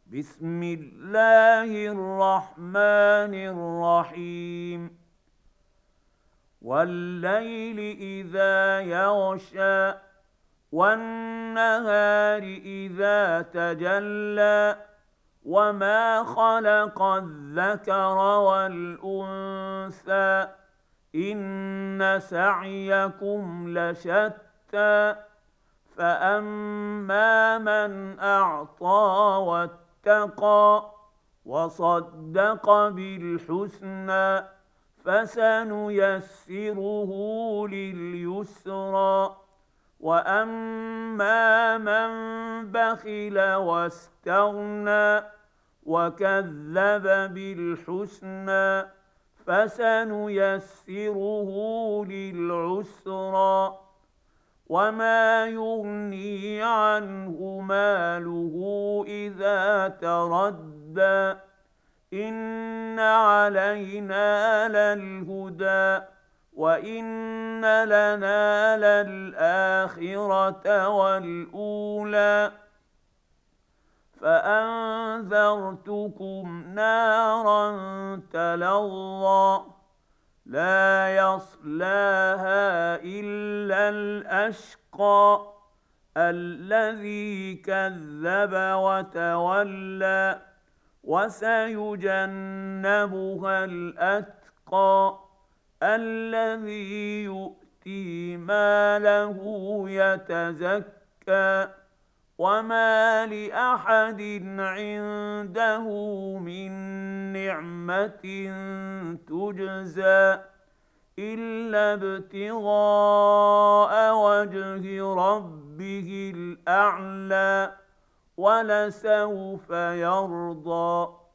بسم الله الرحمن الرحيم والليل إذا يغشى والنهار إذا تجلى وما خلق الذكر والأنثى إن سعيكم لشتى فأما من أعطى واتقى وصدق بالحسنى فسنيسره لليسرى وأما من بخل واستغنى وكذب بالحسنى فسنيسره للعسرى وما يغني عنه ماله إذا تردى إن علينا للهدى وإن لنا للآخرة والأولى فأنذرتكم نارا تلظى لا يصلاها إلا الأشقى الذي كذب وتولى وسيجنبها الأتقى الذي يؤتي ماله يتزكى وما لأحد عنده من نعمة تجزى إلا ابتغاء وجه ربه الأعلى ولسوف يرضى